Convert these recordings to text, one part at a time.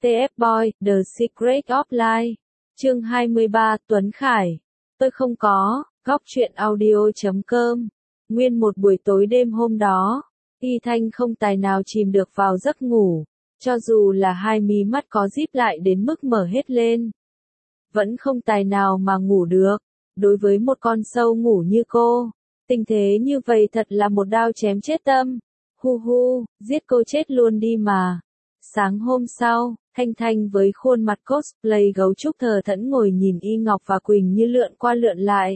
TF Boy, The Secret of Life. Chương 23, Tuấn Khải. Tôi không có, góc truyện audio.com. Nguyên một buổi tối đêm hôm đó, Y Thanh không tài nào chìm được vào giấc ngủ, cho dù là hai mí mắt có díp lại đến mức mở hết lên. Vẫn không tài nào mà ngủ được. Đối với một con sâu ngủ như cô, tình thế như vậy thật là một đao chém chết tâm. Hu hu, giết cô chết luôn đi mà. Sáng hôm sau, Thanh Thanh với khuôn mặt cosplay gấu trúc thờ thẫn ngồi nhìn Y Ngọc và Quỳnh Như lượn qua lượn lại.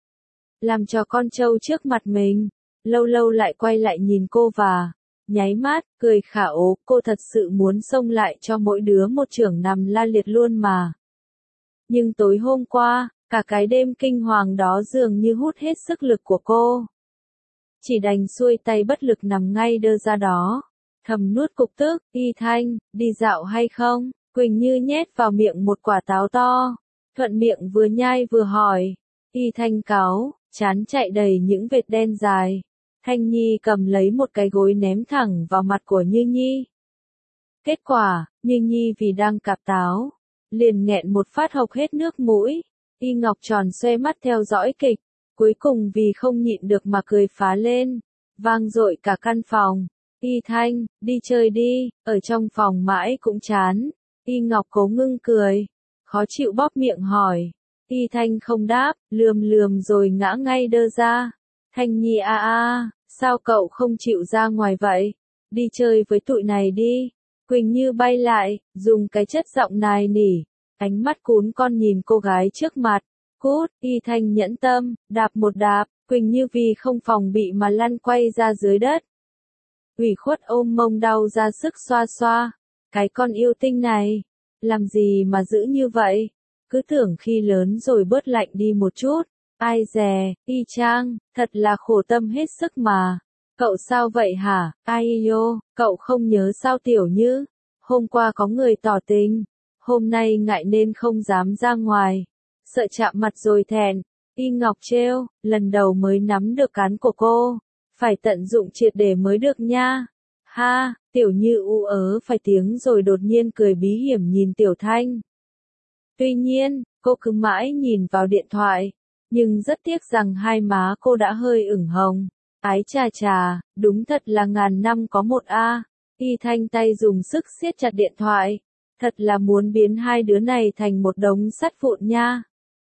Làm cho con trâu trước mặt mình, lâu lâu lại quay lại nhìn cô và nháy mắt, cười khả ố, cô thật sự muốn xông lại cho mỗi đứa một chưởng nằm la liệt luôn mà. Nhưng tối hôm qua, cả cái đêm kinh hoàng đó dường như hút hết sức lực của cô. Chỉ đành xuôi tay bất lực nằm ngay đơ ra đó. Thầm nuốt cục tức, Y Thanh, đi dạo hay không? Quỳnh Như nhét vào miệng một quả táo to. Thuận miệng vừa nhai vừa hỏi. Y Thanh cáu, chán chạy đầy những vệt đen dài. Thanh Nhi cầm lấy một cái gối ném thẳng vào mặt của Như Nhi. Kết quả, Như Nhi vì đang cạp táo, liền nghẹn một phát hộc hết nước mũi. Y Ngọc tròn xoe mắt theo dõi kịch, cuối cùng vì không nhịn được mà cười phá lên, vang dội cả căn phòng. Y Thanh, đi chơi đi, ở trong phòng mãi cũng chán. Y Ngọc cố ngưng cười, khó chịu bóp miệng hỏi. Y Thanh không đáp, lườm lườm rồi ngã ngay đơ ra. Thanh Nhi sao cậu không chịu ra ngoài vậy? Đi chơi với tụi này đi. Quỳnh Như bay lại, dùng cái chất giọng nài nỉ, ánh mắt cún con nhìn cô gái trước mặt. Cút, Y Thanh nhẫn tâm, đạp một đạp, Quỳnh Như vì không phòng bị mà lăn quay ra dưới đất. Ủy khuất ôm mông đau ra sức xoa xoa. Cái con yêu tinh này, làm gì mà dữ như vậy? Cứ tưởng khi lớn rồi bớt lạnh đi một chút. Ai dè, Y Trang, thật là khổ tâm hết sức mà. Cậu sao vậy hả? Ai yo, cậu không nhớ sao Tiểu Như? Hôm qua có người tỏ tình, hôm nay ngại nên không dám ra ngoài. Sợ chạm mặt rồi thẹn. Y Ngọc trêu, lần đầu mới nắm được cán của cô, phải tận dụng triệt để mới được nha. Ha, Tiểu Như phải tiếng rồi đột nhiên cười bí hiểm nhìn Tiểu Thanh. Tuy nhiên, cô cứ mãi nhìn vào điện thoại, nhưng rất tiếc rằng hai má cô đã hơi ửng hồng. Ái chà chà, đúng thật là ngàn năm có một a. Y Thanh tay dùng sức siết chặt điện thoại, thật là muốn biến hai đứa này thành một đống sắt vụn nha.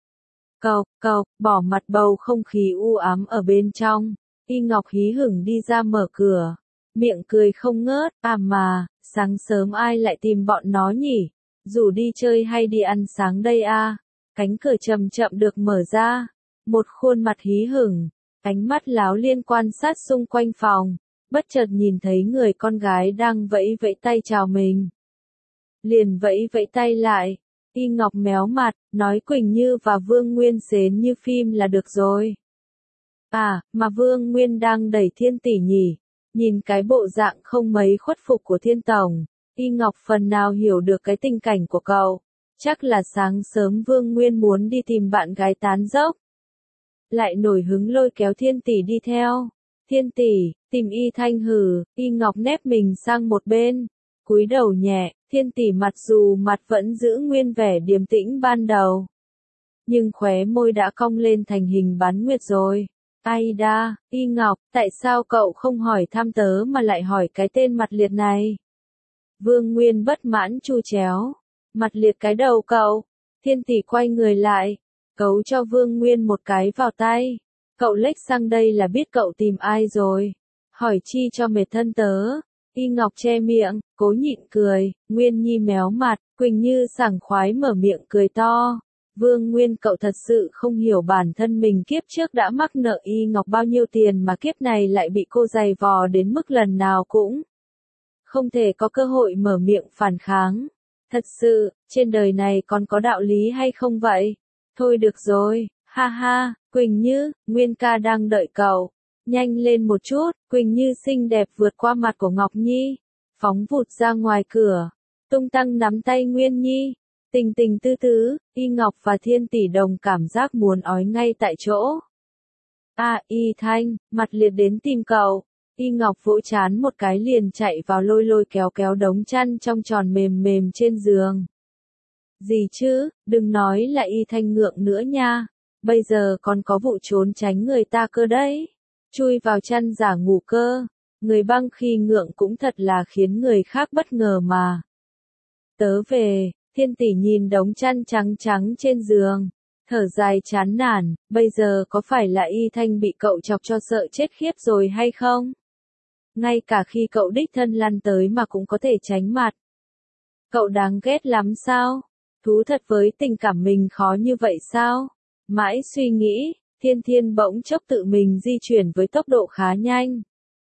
Cộc, bỏ mặt bầu không khí u ám ở bên trong. Y Ngọc hí hửng đi ra mở cửa, miệng cười không ngớt, mà, sáng sớm ai lại tìm bọn nó nhỉ? Rủ đi chơi hay đi ăn sáng đây a? Cánh cửa chậm chậm được mở ra, một khuôn mặt hí hửng, ánh mắt láo liên quan sát xung quanh phòng, bất chợt nhìn thấy người con gái đang vẫy vẫy tay chào mình. Liền vẫy vẫy tay lại. Y Ngọc méo mặt, nói Quỳnh Như và Vương Nguyên xến như phim là được rồi. Mà Vương Nguyên đang đẩy Thiên tỷ nhỉ? Nhìn cái bộ dạng không mấy khuất phục của Thiên tổng, Y Ngọc phần nào hiểu được cái tình cảnh của cậu. Chắc là sáng sớm Vương Nguyên muốn đi tìm bạn gái tán dốc, lại nổi hứng lôi kéo Thiên tỷ đi theo. Thiên tỷ, tìm Y Thanh hừ. Y Ngọc nép mình sang một bên, cúi đầu nhẹ. Thiên tỷ mặc dù mặt vẫn giữ nguyên vẻ điềm tĩnh ban đầu, nhưng khóe môi đã cong lên thành hình bán nguyệt rồi. Ai đa, Y Ngọc, tại sao cậu không hỏi thăm tớ mà lại hỏi cái tên mặt liệt này? Vương Nguyên bất mãn chu chéo. Mặt liệt cái đầu cậu. Thiên tỷ quay người lại, cấu cho Vương Nguyên một cái vào tay. Cậu lếch sang đây là biết cậu tìm ai rồi. Hỏi chi cho mệt thân tớ. Y Ngọc che miệng, cố nhịn cười. Nguyên Nhi méo mặt, Quỳnh Như sảng khoái mở miệng cười to. Vương Nguyên, cậu thật sự không hiểu bản thân mình kiếp trước đã mắc nợ Y Ngọc bao nhiêu tiền mà kiếp này lại bị cô giày vò đến mức lần nào cũng không thể có cơ hội mở miệng phản kháng. Thật sự, trên đời này còn có đạo lý hay không vậy? Thôi được rồi, ha ha, Quỳnh Như, Nguyên ca đang đợi cậu. Nhanh lên một chút. Quỳnh Như xinh đẹp vượt qua mặt của Ngọc Nhi, phóng vụt ra ngoài cửa, tung tăng nắm tay Nguyên Nhi. Tình tình tư tứ, Y Ngọc và Thiên tỷ đồng cảm giác muốn ói ngay tại chỗ. Y Thanh, mặt liệt đến tìm cậu. Y Ngọc vỗ chán một cái liền chạy vào lôi lôi kéo kéo đống chăn trong tròn mềm mềm trên giường. Gì chứ, đừng nói là Y Thanh ngượng nữa nha. Bây giờ còn có vụ trốn tránh người ta cơ đấy. Chui vào chăn giả ngủ cơ. Người băng khi ngượng cũng thật là khiến người khác bất ngờ mà. Tớ về, Thiên Tỷ nhìn đống chăn trắng trắng trên giường. Thở dài chán nản, bây giờ có phải là Y Thanh bị cậu chọc cho sợ chết khiếp rồi hay không? Ngay cả khi cậu đích thân lăn tới mà cũng có thể tránh mặt. Cậu đáng ghét lắm sao? Thú thật với tình cảm mình khó như vậy sao? Mãi suy nghĩ, Thiên Thiên bỗng chốc tự mình di chuyển với tốc độ khá nhanh.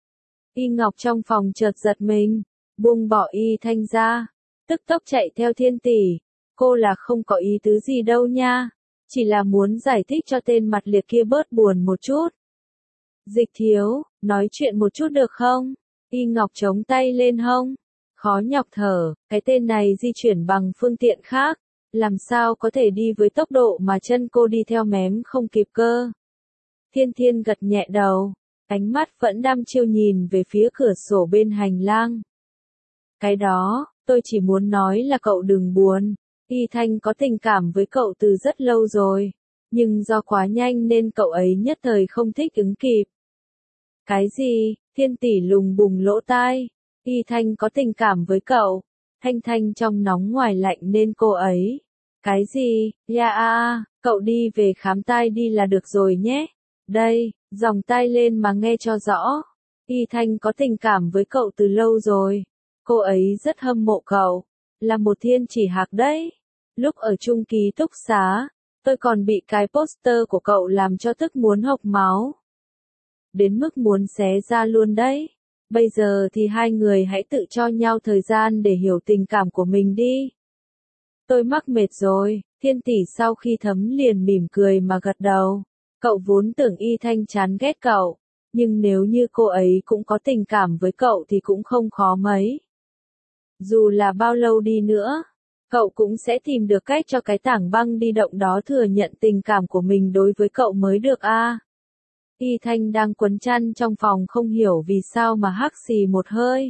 Y Ngọc trong phòng chợt giật mình, buông bỏ Y Thanh ra, tức tốc chạy theo Thiên Tỷ. Cô là không có ý tứ gì đâu nha, chỉ là muốn giải thích cho tên mặt liệt kia bớt buồn một chút. Dịch Thiếu, nói chuyện một chút được không? Y Ngọc chống tay lên hông, khó nhọc thở, cái tên này di chuyển bằng phương tiện khác, làm sao có thể đi với tốc độ mà chân cô đi theo mém không kịp cơ. Thiên Thiên gật nhẹ đầu, ánh mắt vẫn đăm chiêu nhìn về phía cửa sổ bên hành lang. Cái đó, tôi chỉ muốn nói là cậu đừng buồn, Y Thanh có tình cảm với cậu từ rất lâu rồi, nhưng do quá nhanh nên cậu ấy nhất thời không thích ứng kịp. Cái gì? Thiên Tỷ lùng bùng lỗ tai. Y Thanh có tình cảm với cậu. Thanh Thanh trong nóng ngoài lạnh nên cô ấy. Cái gì? Cậu đi về khám tai đi là được rồi nhé. Đây, dòng tai lên mà nghe cho rõ. Y Thanh có tình cảm với cậu từ lâu rồi. Cô ấy rất hâm mộ cậu. Là một thiên chỉ hạc đấy. Lúc ở chung ký túc xá, tôi còn bị cái poster của cậu làm cho tức muốn hộc máu. Đến mức muốn xé ra luôn đấy. Bây giờ thì hai người hãy tự cho nhau thời gian để hiểu tình cảm của mình đi. Tôi mắc mệt rồi, Thiên Tỷ sau khi thấm liền mỉm cười mà gật đầu. Cậu vốn tưởng Y Thanh chán ghét cậu, nhưng nếu như cô ấy cũng có tình cảm với cậu thì cũng không khó mấy. Dù là bao lâu đi nữa, cậu cũng sẽ tìm được cách cho cái tảng băng đi động đó thừa nhận tình cảm của mình đối với cậu mới được a. Y Thanh đang quấn chăn trong phòng không hiểu vì sao mà hắc xì một hơi.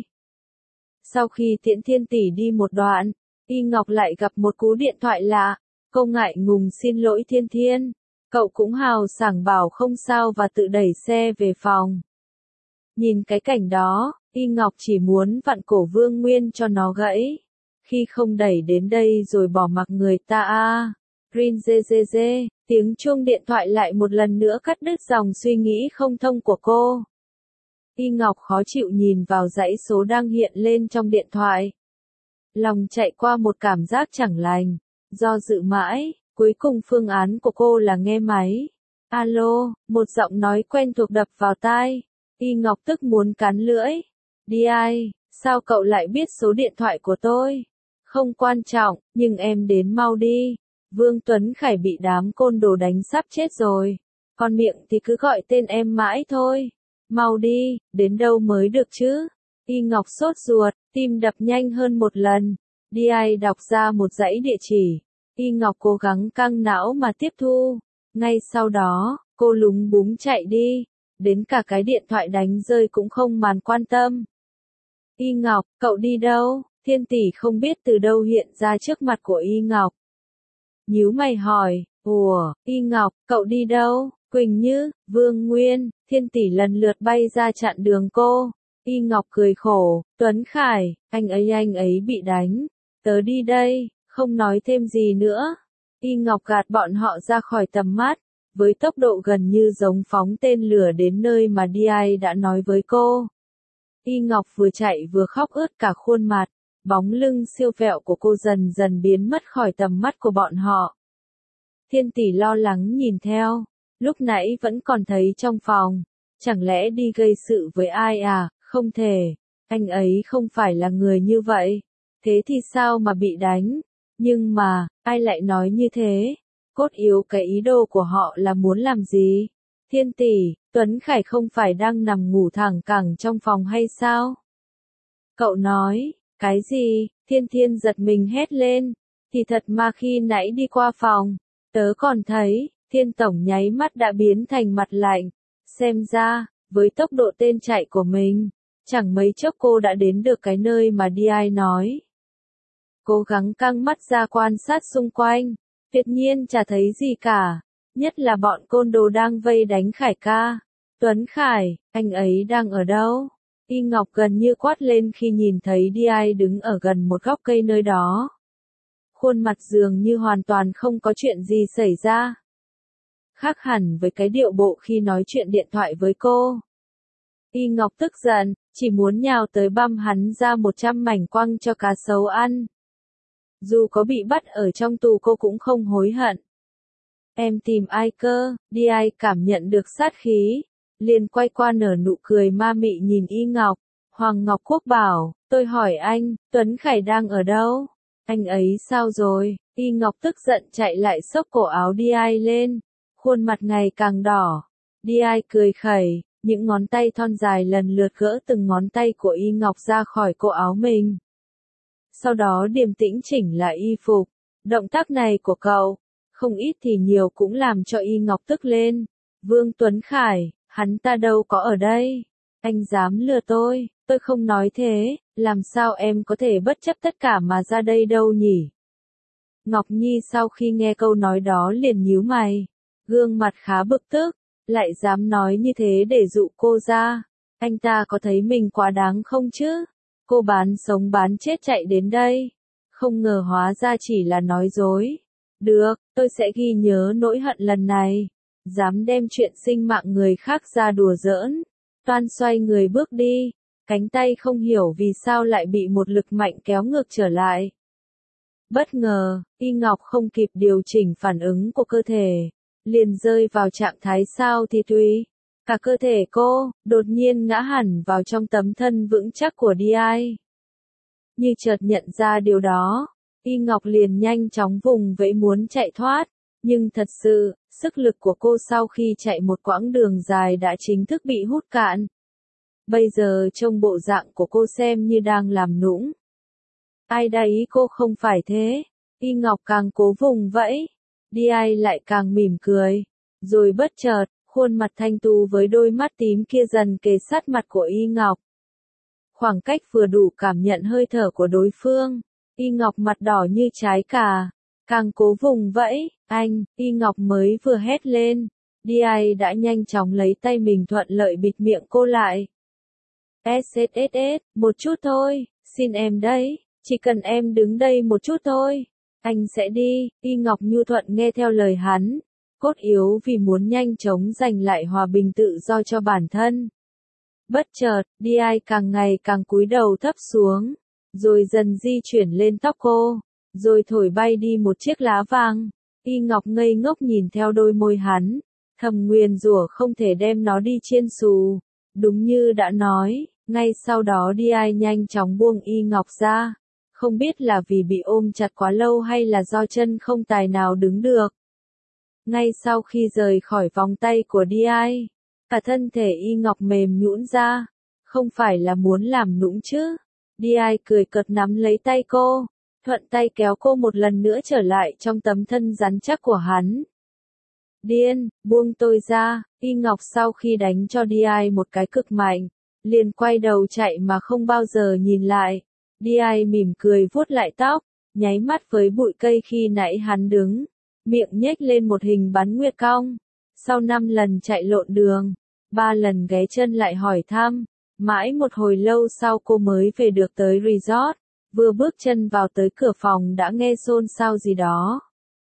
Sau khi tiễn Thiên Tỷ đi một đoạn, Y Ngọc lại gặp một cú điện thoại lạ. Cô ngại ngùng xin lỗi Thiên Thiên. Cậu cũng hào sảng bảo không sao và tự đẩy xe về phòng. Nhìn cái cảnh đó, Y Ngọc chỉ muốn vặn cổ Vương Nguyên cho nó gãy. Khi không đẩy đến đây rồi bỏ mặc người ta a. Rin dê dê dê, tiếng chuông điện thoại lại một lần nữa cắt đứt dòng suy nghĩ không thông của cô. Y Ngọc khó chịu nhìn vào dãy số đang hiện lên trong điện thoại. Lòng chạy qua một cảm giác chẳng lành, do dự mãi, cuối cùng phương án của cô là nghe máy. Alo, một giọng nói quen thuộc đập vào tai. Y Ngọc tức muốn cắn lưỡi. Đi ai, sao cậu lại biết số điện thoại của tôi? Không quan trọng, nhưng em đến mau đi. Vương Tuấn Khải bị đám côn đồ đánh sắp chết rồi. Còn miệng thì cứ gọi tên em mãi thôi. Mau đi, đến đâu mới được chứ? Y Ngọc sốt ruột, tim đập nhanh hơn một lần. Đi ai đọc ra một dãy địa chỉ. Y Ngọc cố gắng căng não mà tiếp thu. Ngay sau đó, cô lúng búng chạy đi. Đến cả cái điện thoại đánh rơi cũng không màn quan tâm. Y Ngọc, cậu đi đâu? Thiên Tỷ không biết từ đâu hiện ra trước mặt của Y Ngọc. Nhíu mày hỏi, ủa, Y Ngọc, cậu đi đâu? Quỳnh Như, Vương Nguyên, Thiên Tỷ lần lượt bay ra chặn đường cô. Y Ngọc cười khổ, Tuấn Khải, anh ấy bị đánh. Tớ đi đây, không nói thêm gì nữa. Y Ngọc gạt bọn họ ra khỏi tầm mắt, với tốc độ gần như giống phóng tên lửa đến nơi mà DI đã nói với cô. Y Ngọc vừa chạy vừa khóc ướt cả khuôn mặt, bóng lưng siêu vẹo của cô dần dần biến mất khỏi tầm mắt của bọn họ. Thiên Tỷ lo lắng nhìn theo, lúc nãy vẫn còn thấy trong phòng, chẳng lẽ đi gây sự với ai à, không thể, anh ấy không phải là người như vậy, thế thì sao mà bị đánh, nhưng mà, ai lại nói như thế, cốt yếu cái ý đồ của họ là muốn làm gì? Thiên Tỷ, Tuấn Khải không phải đang nằm ngủ thẳng cẳng trong phòng hay sao? Cậu nói, cái gì? Thiên Thiên giật mình hét lên, thì thật mà khi nãy đi qua phòng, tớ còn thấy, Thiên Tổng nháy mắt đã biến thành mặt lạnh, xem ra, với tốc độ tên chạy của mình, chẳng mấy chốc cô đã đến được cái nơi mà DI nói. Cố gắng căng mắt ra quan sát xung quanh, tuyệt nhiên chả thấy gì cả, nhất là bọn côn đồ đang vây đánh Khải ca. Tuấn Khải, anh ấy đang ở đâu? Y Ngọc gần như quát lên khi nhìn thấy DI đứng ở gần một góc cây nơi đó. Khuôn mặt dường như hoàn toàn không có chuyện gì xảy ra. Khác hẳn với cái điệu bộ khi nói chuyện điện thoại với cô. Y Ngọc tức giận, chỉ muốn nhào tới băm hắn ra 100 mảnh quăng cho cá sấu ăn. Dù có bị bắt ở trong tù cô cũng không hối hận. Em tìm ai cơ? DI cảm nhận được sát khí, liền quay qua nở nụ cười ma mị nhìn Y Ngọc. Hoàng Ngọc Quốc bảo, tôi hỏi anh, Tuấn Khải đang ở đâu? Anh ấy sao rồi? Y Ngọc tức giận chạy lại xốc cổ áo DI lên, khuôn mặt ngày càng đỏ. DI cười khẩy, những ngón tay thon dài lần lượt gỡ từng ngón tay của Y Ngọc ra khỏi cổ áo mình. Sau đó điềm tĩnh chỉnh lại y phục. Động tác này của cậu, không ít thì nhiều cũng làm cho Y Ngọc tức lên. Vương Tuấn Khải, hắn ta đâu có ở đây. Anh dám lừa tôi không nói thế, làm sao em có thể bất chấp tất cả mà ra đây đâu nhỉ? Ngọc Nhi sau khi nghe câu nói đó liền nhíu mày, gương mặt khá bực tức, lại dám nói như thế để dụ cô ra. Anh ta có thấy mình quá đáng không chứ? Cô bán sống bán chết chạy đến đây, không ngờ hóa ra chỉ là nói dối. Được, tôi sẽ ghi nhớ nỗi hận lần này. Dám đem chuyện sinh mạng người khác ra đùa giỡn. Toan xoay người bước đi, cánh tay không hiểu vì sao lại bị một lực mạnh kéo ngược trở lại. Bất ngờ, Y Ngọc không kịp điều chỉnh phản ứng của cơ thể, liền rơi vào trạng thái sao thì tùy. Cả cơ thể cô, đột nhiên ngã hẳn vào trong tấm thân vững chắc của DI. Như chợt nhận ra điều đó, Y Ngọc liền nhanh chóng vùng vẫy muốn chạy thoát, nhưng thật sự, sức lực của cô sau khi chạy một quãng đường dài đã chính thức bị hút cạn. Bây giờ trông bộ dạng của cô xem như đang làm nũng. Ai đã ý cô không phải thế. Y Ngọc càng cố vùng vẫy, DI lại càng mỉm cười. Rồi bất chợt, khuôn mặt thanh tú với đôi mắt tím kia dần kề sát mặt của Y Ngọc. Khoảng cách vừa đủ cảm nhận hơi thở của đối phương. Y Ngọc mặt đỏ như trái cà, càng cố vùng vẫy. Anh, Y Ngọc mới vừa hét lên, DI đã nhanh chóng lấy tay mình thuận lợi bịt miệng cô lại. SSSS, một chút thôi, xin em đấy, chỉ cần em đứng đây một chút thôi, anh sẽ đi. Y Ngọc nhu thuận nghe theo lời hắn, cốt yếu vì muốn nhanh chóng giành lại hòa bình tự do cho bản thân. Bất chợt, DI càng ngày càng cúi đầu thấp xuống, rồi dần di chuyển lên tóc cô, rồi thổi bay đi một chiếc lá vàng. Y Ngọc ngây ngốc nhìn theo đôi môi hắn, thầm nguyền rủa không thể đem nó đi chiên xù. Đúng như đã nói, ngay sau đó DI nhanh chóng buông Y Ngọc ra, không biết là vì bị ôm chặt quá lâu hay là do chân không tài nào đứng được. Ngay sau khi rời khỏi vòng tay của DI, cả thân thể Y Ngọc mềm nhũn ra, không phải là muốn làm nũng chứ. DI cười cợt nắm lấy tay cô, thuận tay kéo cô một lần nữa trở lại trong tấm thân rắn chắc của hắn. Điên, buông tôi ra. Y Ngọc sau khi đánh cho DI một cái cực mạnh, liền quay đầu chạy mà không bao giờ nhìn lại. DI mỉm cười vuốt lại tóc, nháy mắt với bụi cây khi nãy hắn đứng, miệng nhếch lên một hình bắn nguyệt cong. Sau 5 lần chạy lộn đường, 3 lần ghé chân lại hỏi thăm, mãi một hồi lâu sau cô mới về được tới resort. Vừa bước chân vào tới cửa phòng đã nghe xôn xao gì đó.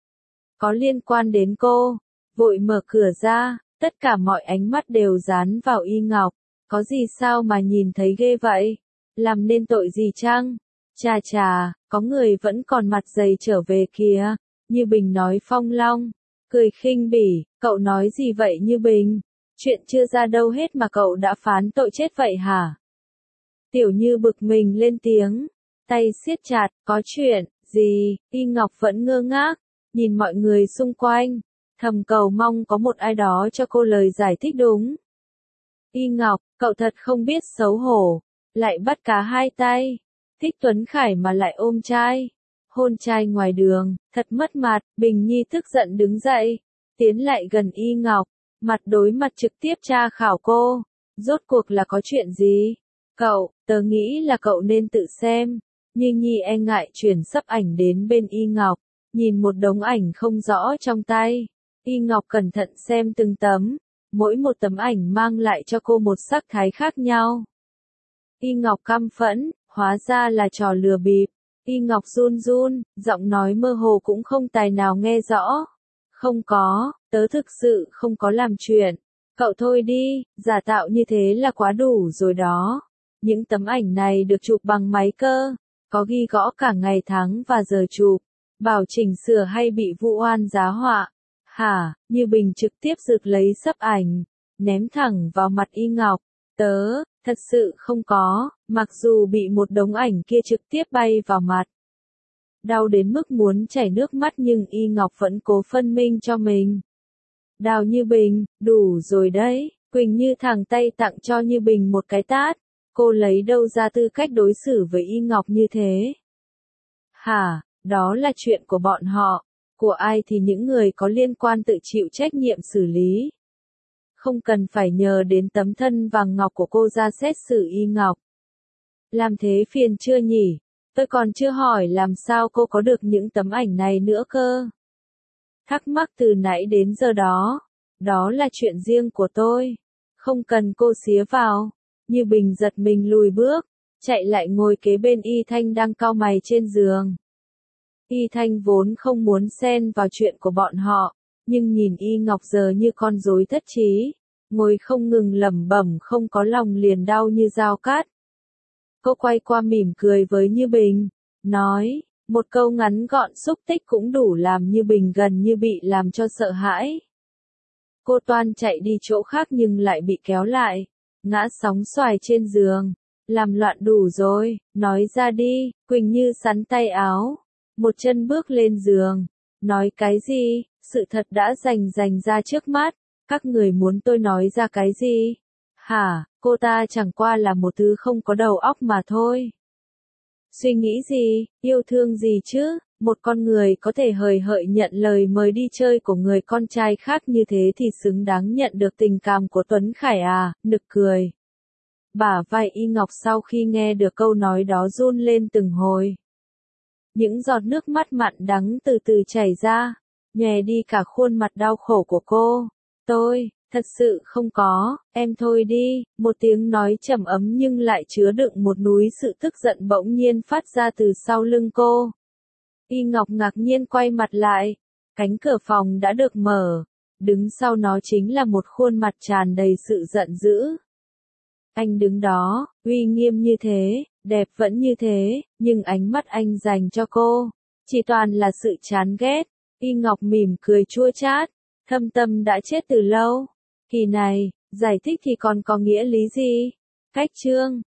Có liên quan đến cô, vội mở cửa ra, tất cả mọi ánh mắt đều dán vào Y Ngọc. Có gì sao mà nhìn thấy ghê vậy? Làm nên tội gì chăng? Chà chà, có người vẫn còn mặt dày trở về kìa. Như Bình nói Phong Long, cười khinh bỉ, cậu nói gì vậy Như Bình? Chuyện chưa ra đâu hết mà cậu đã phán tội chết vậy hả? Tiểu Như bực mình lên tiếng, tay siết chặt, có chuyện gì? Y Ngọc vẫn ngơ ngác, nhìn mọi người xung quanh, thầm cầu mong có một ai đó cho cô lời giải thích đúng. Y Ngọc, cậu thật không biết xấu hổ, lại bắt cá hai tay, thích Tuấn Khải mà lại ôm trai, hôn trai ngoài đường, thật mất mặt. Bình Nhi tức giận đứng dậy, tiến lại gần Y Ngọc, mặt đối mặt trực tiếp tra khảo cô, Rốt cuộc là có chuyện gì? Cậu, tớ nghĩ là cậu nên tự xem. Như Nhi e ngại chuyển sấp ảnh đến bên Y Ngọc, nhìn một đống ảnh không rõ trong tay. Y Ngọc cẩn thận xem từng tấm, mỗi một tấm ảnh mang lại cho cô một sắc thái khác nhau. Y Ngọc căm phẫn, hóa ra là trò lừa bịp. Y Ngọc run run, giọng nói mơ hồ cũng không tài nào nghe rõ. Không có, tớ thực sự không có làm chuyện. Cậu thôi đi, giả tạo như thế là quá đủ rồi đó. Những tấm ảnh này được chụp bằng máy cơ, có ghi rõ cả ngày tháng và giờ chụp, bảo chỉnh sửa hay bị vu oan giá họa. Hả, Như Bình trực tiếp rực lấy sấp ảnh, ném thẳng vào mặt Y Ngọc. Tớ, thật sự không có, mặc dù bị một đống ảnh kia trực tiếp bay vào mặt. Đau đến mức muốn chảy nước mắt nhưng Y Ngọc vẫn cố phân minh cho mình. Đào Như Bình, đủ rồi đấy. Quỳnh Như thẳng tay tặng cho Như Bình một cái tát. Cô lấy đâu ra tư cách đối xử với Y Ngọc như thế? Hả, đó là chuyện của bọn họ. Của ai thì những người có liên quan tự chịu trách nhiệm xử lý. Không cần phải nhờ đến tấm thân vàng ngọc của cô ra xét xử Y Ngọc. Làm thế phiền chưa nhỉ? Tôi còn chưa hỏi làm sao cô có được những tấm ảnh này nữa cơ. Thắc mắc từ nãy đến giờ đó. Đó là chuyện riêng của tôi. Không cần cô xía vào. Như Bình giật mình lùi bước, chạy lại ngồi kế bên Y Thanh đang cau mày trên giường. Y Thanh vốn không muốn xen vào chuyện của bọn họ, nhưng nhìn Y Ngọc giờ như con rối thất trí, ngồi không ngừng lẩm bẩm không có lòng liền đau như dao cắt. Cô quay qua mỉm cười với Như Bình, nói, một câu ngắn gọn xúc tích cũng đủ làm Như Bình gần như bị làm cho sợ hãi. Cô toan chạy đi chỗ khác nhưng lại bị kéo lại, ngã sóng xoài trên giường, làm loạn đủ rồi, nói ra đi. Quỳnh Như sắn tay áo, một chân bước lên giường, nói cái gì, sự thật đã rành ra trước mắt, các người muốn tôi nói ra cái gì? Hả, cô ta chẳng qua là một thứ không có đầu óc mà thôi. Suy nghĩ gì, yêu thương gì chứ, một con người có thể hời hợt nhận lời mời đi chơi của người con trai khác như thế thì xứng đáng nhận được tình cảm của Tuấn Khải à, nực cười. Bả vai Y Ngọc sau khi nghe được câu nói đó run lên từng hồi. Những giọt nước mắt mặn đắng từ từ chảy ra, nhòe đi cả khuôn mặt đau khổ của cô. Tôi, thật sự không có, em thôi đi, một tiếng nói trầm ấm nhưng lại chứa đựng một núi sự tức giận bỗng nhiên phát ra từ sau lưng cô. Y Ngọc ngạc nhiên quay mặt lại, cánh cửa phòng đã được mở, đứng sau nó chính là một khuôn mặt tràn đầy sự giận dữ. Anh đứng đó, uy nghiêm như thế, đẹp vẫn như thế, nhưng ánh mắt anh dành cho cô, chỉ toàn là sự chán ghét. Y Ngọc mỉm cười chua chát, thâm tâm đã chết từ lâu. Kỳ này, giải thích thì còn có nghĩa lý gì? Cách chương